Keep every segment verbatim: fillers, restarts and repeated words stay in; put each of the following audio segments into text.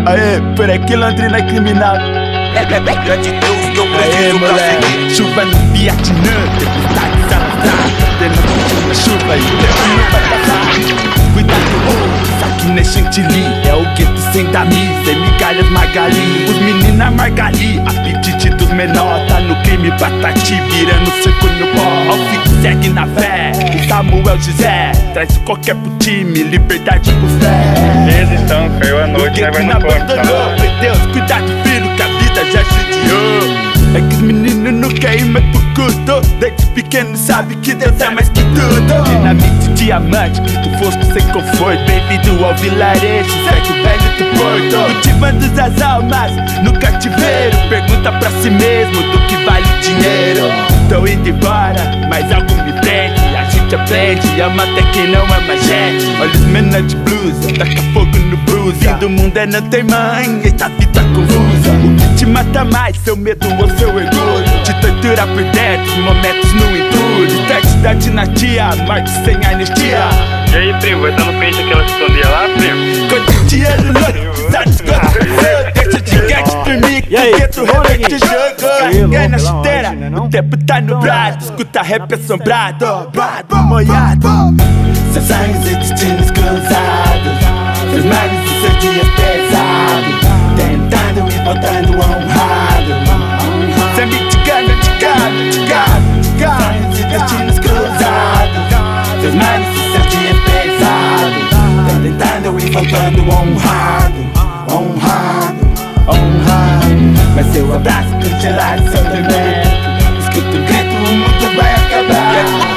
Aê, por aqui Londrina é criminal. É de Deus que eu preciso pra seguir. Chuva no Vietnã, tempestade salazar. Tendo uma chuva e o tempo não vai passar. Cuidado, oh, isso aqui não é chantilly. É o gueto sem dami, sem migalhas Magali. Os meninas Margali, apetite dos menor. Tá no crime, batati, virando seco no pó. Fico segue na fé, o Samuel José traz qualquer pro time, liberdade pro fé. Então, caiu a noite, né? Vai no abandonou, meu Deus, cuidado filho, que a vida já judiou. É que os meninos não querem mais por curto. Desde pequeno sabe que Deus é mais que tudo. Dinamite, diamante, Cristo fosco sem conforto. Bem-vindo ao vilarejo, segue o velho do porto. Cultivando as almas no cativeiro. Pergunta pra si mesmo do que vale o dinheiro. Tô indo embora, mas algo me prende. A gente aprende, ama até quem não ama gente. Olha os menores de blusa, taca fogo no brusa. Fim do mundo é não ter mãe, eita vida confusa. O que te mata mais, seu medo ou seu orgulho? Te tortura por dentro, momentos no entulho. Teste da dinastia, morte sem anistia. E aí, primo, vai dando peixe aquela sintonia lá, primo? Quanto dinheiro louco, satisfação. Deixa de gato dormir, que dentro repete o jogo. Ganha na chuteira, o tempo tá nublado. Escuta rap assombrado, dobrado, molhado. Seus sonhos e destinos cruzados, seus males e seus dias pesados. Tentando e voltando honrado. Sempre te gana, te gana, te gana, te gana. Sonhos e destinos cruzados, seus males e seus dias pesados. Tentando e voltando honrado, honrado, honrado. Mas seu abraço congelado, seu tormento. Escuta um grito, o mundo vai acabar.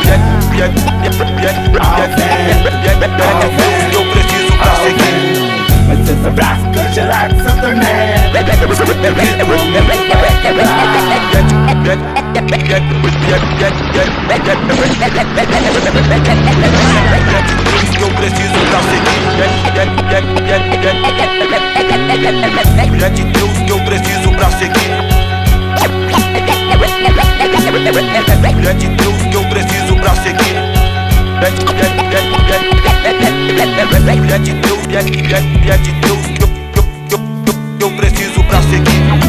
É Deus que eu preciso pra seguir. Mas seus abraços congelados são tormento. Escuta um grito, o mundo vai acabar. Deus que eu preciso pra seguir. É de Deus que eu preciso pra seguir. É de Deus que eu preciso pra seguir. É de Deus, é de Deus que eu, que eu, que eu, que eu preciso pra seguir.